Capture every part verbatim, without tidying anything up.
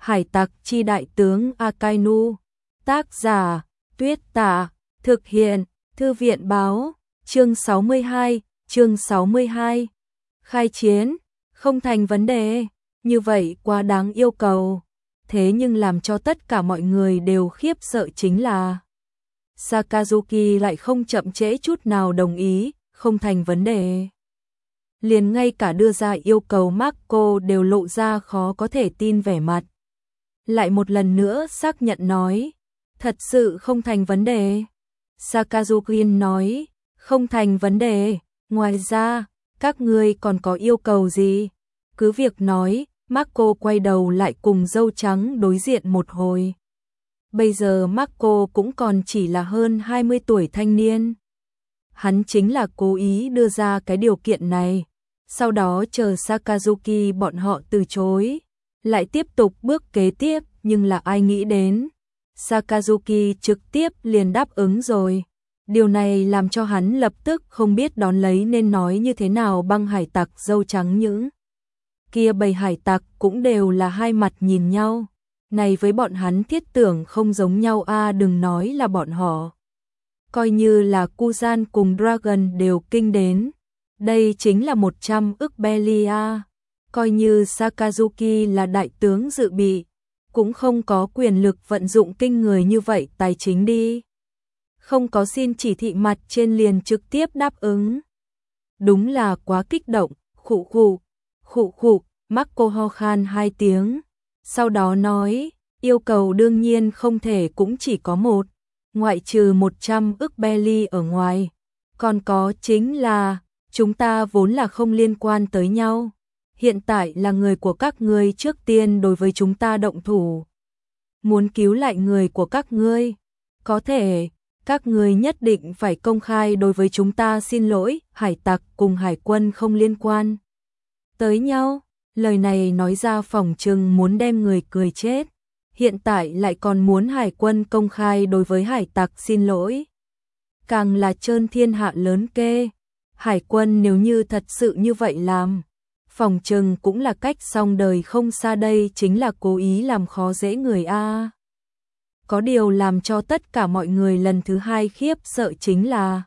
Hải tặc chi đại tướng Akainu. Tác giả, Tuyết Tả. Thực hiện, Thư viện báo. Chương sáu mươi hai, chương sáu mươi hai. Khai chiến, không thành vấn đề. Như vậy quá đáng yêu cầu. Thế nhưng làm cho tất cả mọi người đều khiếp sợ chính là Sakazuki lại không chậm trễ chút nào đồng ý, không thành vấn đề. Liền ngay cả đưa ra yêu cầu Marco đều lộ ra khó có thể tin vẻ mặt. Lại một lần nữa xác nhận nói, thật sự không thành vấn đề. Sakazuki nói, không thành vấn đề, ngoài ra, các ngươi còn có yêu cầu gì? Cứ việc nói, Marco quay đầu lại cùng dâu trắng đối diện một hồi. Bây giờ Marco cũng còn chỉ là hơn hai mươi tuổi thanh niên. Hắn chính là cố ý đưa ra cái điều kiện này. Sau đó chờ Sakazuki bọn họ từ chối. Lại tiếp tục bước kế tiếp, nhưng là ai nghĩ đến. Sakazuki trực tiếp liền đáp ứng rồi. Điều này làm cho hắn lập tức không biết đón lấy nên nói như thế nào. Băng hải tặc dâu trắng những kia bầy hải tặc cũng đều là hai mặt nhìn nhau. Này với bọn hắn thiết tưởng không giống nhau a à, đừng nói là bọn họ. Coi như là Kuzan cùng Dragon đều kinh đến. Đây chính là một trăm ức belly a. Coi như Sakazuki là đại tướng dự bị, cũng không có quyền lực vận dụng kinh người như vậy tài chính đi. Không có xin chỉ thị mặt trên liền trực tiếp đáp ứng. Đúng là quá kích động, khụ khụ, khụ khụ, Marco ho khan hai tiếng. Sau đó nói, yêu cầu đương nhiên không thể cũng chỉ có một, ngoại trừ một trăm ức belly ở ngoài. Còn có chính là, chúng ta vốn là không liên quan tới nhau. Hiện tại là người của các ngươi trước tiên đối với chúng ta động thủ. Muốn cứu lại người của các ngươi, có thể, các ngươi nhất định phải công khai đối với chúng ta xin lỗi, hải tặc cùng hải quân không liên quan tới nhau. Lời này nói ra phỏng chừng muốn đem người cười chết. Hiện tại lại còn muốn hải quân công khai đối với hải tặc xin lỗi. Càng là trơn thiên hạ lớn kê. Hải quân nếu như thật sự như vậy làm, phỏng chừng cũng là cách xong đời không xa đây chính là cố ý làm khó dễ người a. Có điều làm cho tất cả mọi người lần thứ hai khiếp sợ chính là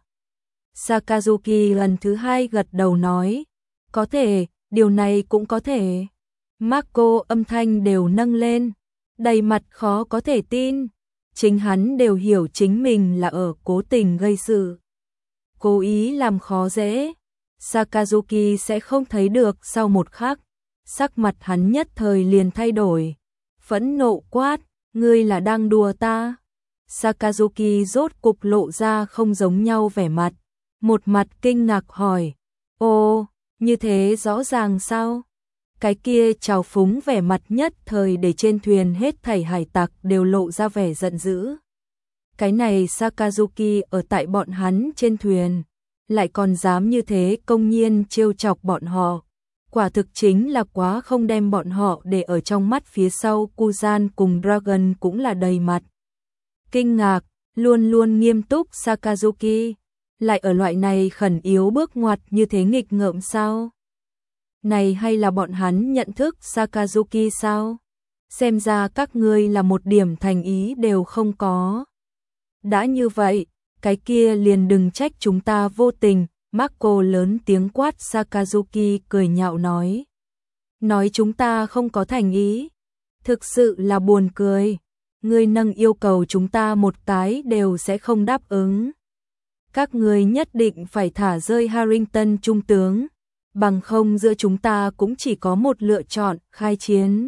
Sakazuki lần thứ hai gật đầu nói, có thể, điều này cũng có thể. Marco âm thanh đều nâng lên, đầy mặt khó có thể tin. Chính hắn đều hiểu chính mình là ở cố tình gây sự, cố ý làm khó dễ. Sakazuki sẽ không thấy được sau một khắc, sắc mặt hắn nhất thời liền thay đổi, phẫn nộ quát, ngươi là đang đùa ta. Sakazuki rốt cục lộ ra không giống nhau vẻ mặt, một mặt kinh ngạc hỏi, ô, như thế rõ ràng sao? Cái kia trào phúng vẻ mặt nhất thời để trên thuyền hết thảy hải tặc đều lộ ra vẻ giận dữ. Cái này Sakazuki ở tại bọn hắn trên thuyền, lại còn dám như thế công nhiên trêu chọc bọn họ. Quả thực chính là quá không đem bọn họ để ở trong mắt. Phía sau Kuzan cùng Dragon cũng là đầy mặt kinh ngạc, luôn luôn nghiêm túc Sakazuki, lại ở loại này khẩn yếu bước ngoặt như thế nghịch ngợm sao? Này hay là bọn hắn nhận thức Sakazuki sao? Xem ra các ngươi là một điểm thành ý đều không có. Đã như vậy, cái kia liền đừng trách chúng ta vô tình. Marco lớn tiếng quát. Sakazuki cười nhạo nói. Nói chúng ta không có thành ý. Thực sự là buồn cười. Ngươi nâng yêu cầu chúng ta một cái đều sẽ không đáp ứng. Các ngươi nhất định phải thả rơi Harrington trung tướng. Bằng không giữa chúng ta cũng chỉ có một lựa chọn, khai chiến.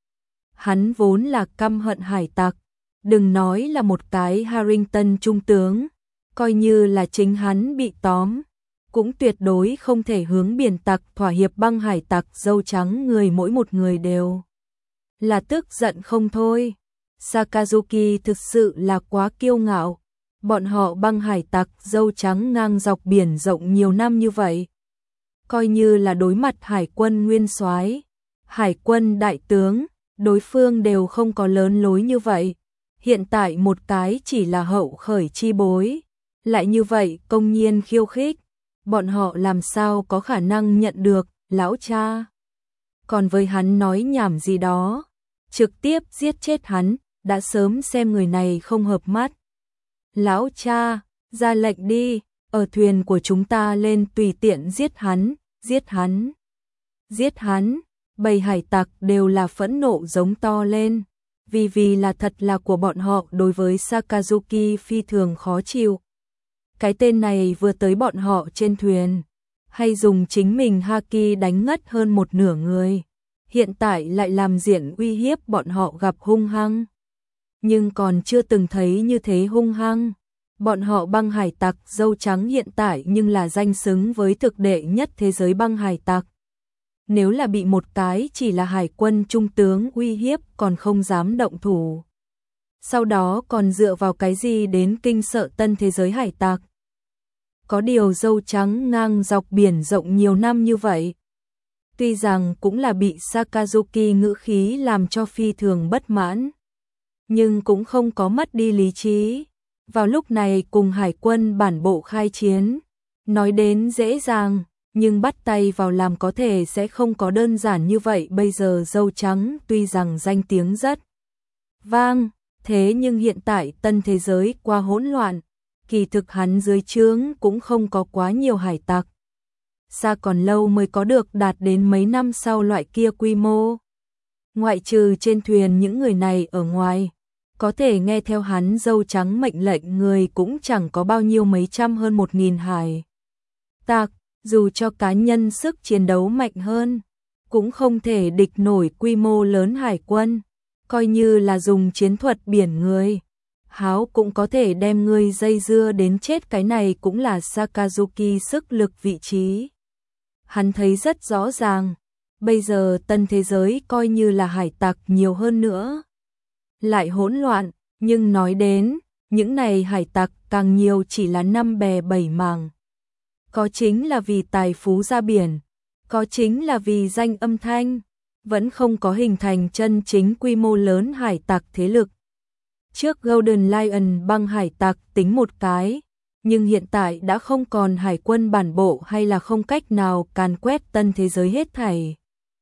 Hắn vốn là căm hận hải tặc. Đừng nói là một cái Harrington trung tướng. Coi như là chính hắn bị tóm, cũng tuyệt đối không thể hướng biển tặc thỏa hiệp. Băng hải tặc dâu trắng người mỗi một người đều là tức giận không thôi. Sakazuki thực sự là quá kiêu ngạo. Bọn họ băng hải tặc dâu trắng ngang dọc biển rộng nhiều năm như vậy, coi như là đối mặt hải quân nguyên soái, hải quân đại tướng, đối phương đều không có lớn lối như vậy. Hiện tại một cái chỉ là hậu khởi chi bối, lại như vậy công nhiên khiêu khích, bọn họ làm sao có khả năng nhận được, lão cha. Còn với hắn nói nhảm gì đó, trực tiếp giết chết hắn, đã sớm xem người này không hợp mắt. Lão cha, ra lệnh đi, ở thuyền của chúng ta lên tùy tiện giết hắn, giết hắn, giết hắn. Bầy hải tặc đều là phẫn nộ giống to lên, vì vì là thật là của bọn họ đối với Sakazuki phi thường khó chịu. Cái tên này vừa tới bọn họ trên thuyền, hay dùng chính mình haki đánh ngất hơn một nửa người, hiện tại lại làm diện uy hiếp bọn họ gặp hung hăng. Nhưng còn chưa từng thấy như thế hung hăng. Bọn họ băng hải tặc dâu trắng hiện tại nhưng là danh xứng với thực đệ nhất thế giới băng hải tặc. Nếu là bị một cái chỉ là hải quân trung tướng uy hiếp còn không dám động thủ. Sau đó còn dựa vào cái gì đến kinh sợ tân thế giới hải tặc. Có điều dâu trắng ngang dọc biển rộng nhiều năm như vậy. Tuy rằng cũng là bị Sakazuki ngữ khí làm cho phi thường bất mãn. Nhưng cũng không có mất đi lý trí. Vào lúc này cùng hải quân bản bộ khai chiến. Nói đến dễ dàng. Nhưng bắt tay vào làm có thể sẽ không có đơn giản như vậy. Bây giờ dâu trắng tuy rằng danh tiếng rất vang, thế nhưng hiện tại tân thế giới qua hỗn loạn, kỳ thực hắn dưới trướng cũng không có quá nhiều hải tặc. Xa còn lâu mới có được đạt đến mấy năm sau loại kia quy mô. Ngoại trừ trên thuyền những người này ở ngoài, có thể nghe theo hắn dâu trắng mệnh lệnh người cũng chẳng có bao nhiêu, mấy trăm hơn một nghìn hải tặc. Dù cho cá nhân sức chiến đấu mạnh hơn, cũng không thể địch nổi quy mô lớn hải quân, coi như là dùng chiến thuật biển người. Háo cũng có thể đem người dây dưa đến chết, cái này cũng là Sakazuki sức lực vị trí. Hắn thấy rất rõ ràng, bây giờ tân thế giới coi như là hải tặc nhiều hơn nữa. Lại hỗn loạn, nhưng nói đến, những này hải tặc càng nhiều chỉ là năm bè bảy mảng. Có chính là vì tài phú ra biển, có chính là vì danh âm thanh, vẫn không có hình thành chân chính quy mô lớn hải tặc thế lực. Trước Golden Lion băng hải tặc tính một cái, nhưng hiện tại đã không còn hải quân bản bộ hay là không cách nào càn quét tân thế giới hết thảy.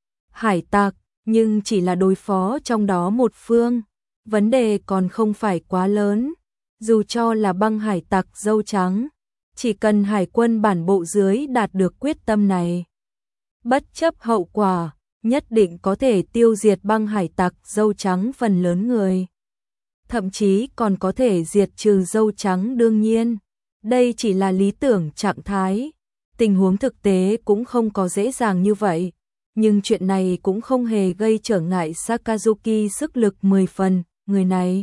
Hải tặc, nhưng chỉ là đối phó trong đó một phương, vấn đề còn không phải quá lớn, dù cho là băng hải tặc dâu trắng. Chỉ cần hải quân bản bộ dưới đạt được quyết tâm này, bất chấp hậu quả, nhất định có thể tiêu diệt băng hải tặc dâu trắng phần lớn người. Thậm chí còn có thể diệt trừ dâu trắng. Đương nhiên, đây chỉ là lý tưởng trạng thái. Tình huống thực tế cũng không có dễ dàng như vậy. Nhưng chuyện này cũng không hề gây trở ngại Sakazuki sức lực mười phần, người này.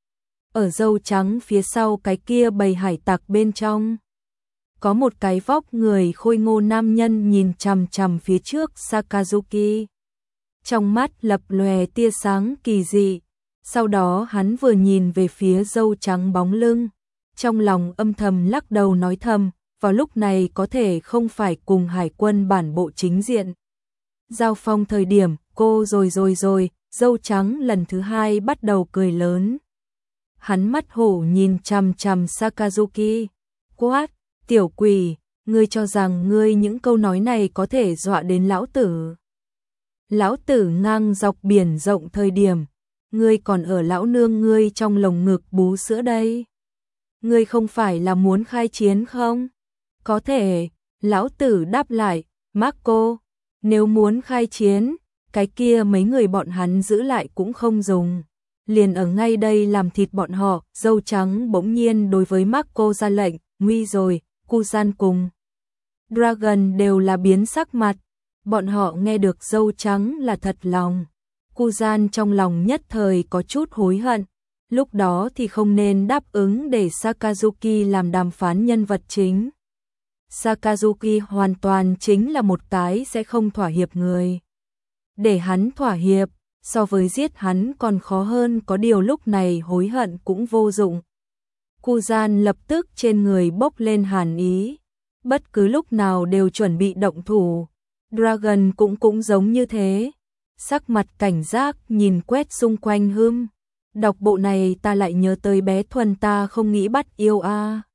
Ở dâu trắng phía sau cái kia bầy hải tặc bên trong. Có một cái vóc người khôi ngô nam nhân nhìn chằm chằm phía trước Sakazuki. Trong mắt lập lòe tia sáng kỳ dị. Sau đó hắn vừa nhìn về phía dâu trắng bóng lưng. Trong lòng âm thầm lắc đầu nói thầm, vào lúc này có thể không phải cùng hải quân bản bộ chính diện. Giao phong thời điểm, cô rồi rồi rồi, dâu trắng lần thứ hai bắt đầu cười lớn. Hắn mắt hổ nhìn chằm chằm Sakazuki. Quát! Tiểu quỷ, ngươi cho rằng ngươi những câu nói này có thể dọa đến lão tử. Lão tử ngang dọc biển rộng thời điểm, ngươi còn ở lão nương ngươi trong lồng ngực bú sữa đây. Ngươi không phải là muốn khai chiến không? Có thể, lão tử đáp lại, Marco, nếu muốn khai chiến, cái kia mấy người bọn hắn giữ lại cũng không dùng. Liền ở ngay đây làm thịt bọn họ. Dâu trắng bỗng nhiên đối với Marco ra lệnh, nguy rồi. Kuzan cùng Dragon đều là biến sắc mặt, bọn họ nghe được dâu trắng là thật lòng. Kuzan trong lòng nhất thời có chút hối hận, lúc đó thì không nên đáp ứng để Sakazuki làm đàm phán nhân vật chính. Sakazuki hoàn toàn chính là một cái sẽ không thỏa hiệp người. Để hắn thỏa hiệp, so với giết hắn còn khó hơn, có điều lúc này hối hận cũng vô dụng. Kuzan lập tức trên người bốc lên hàn ý, bất cứ lúc nào đều chuẩn bị động thủ. Dragon cũng cũng giống như thế, sắc mặt cảnh giác nhìn quét xung quanh hưm. Đọc bộ này ta lại nhớ tới bé Thuần, ta không nghĩ bắt yêu a.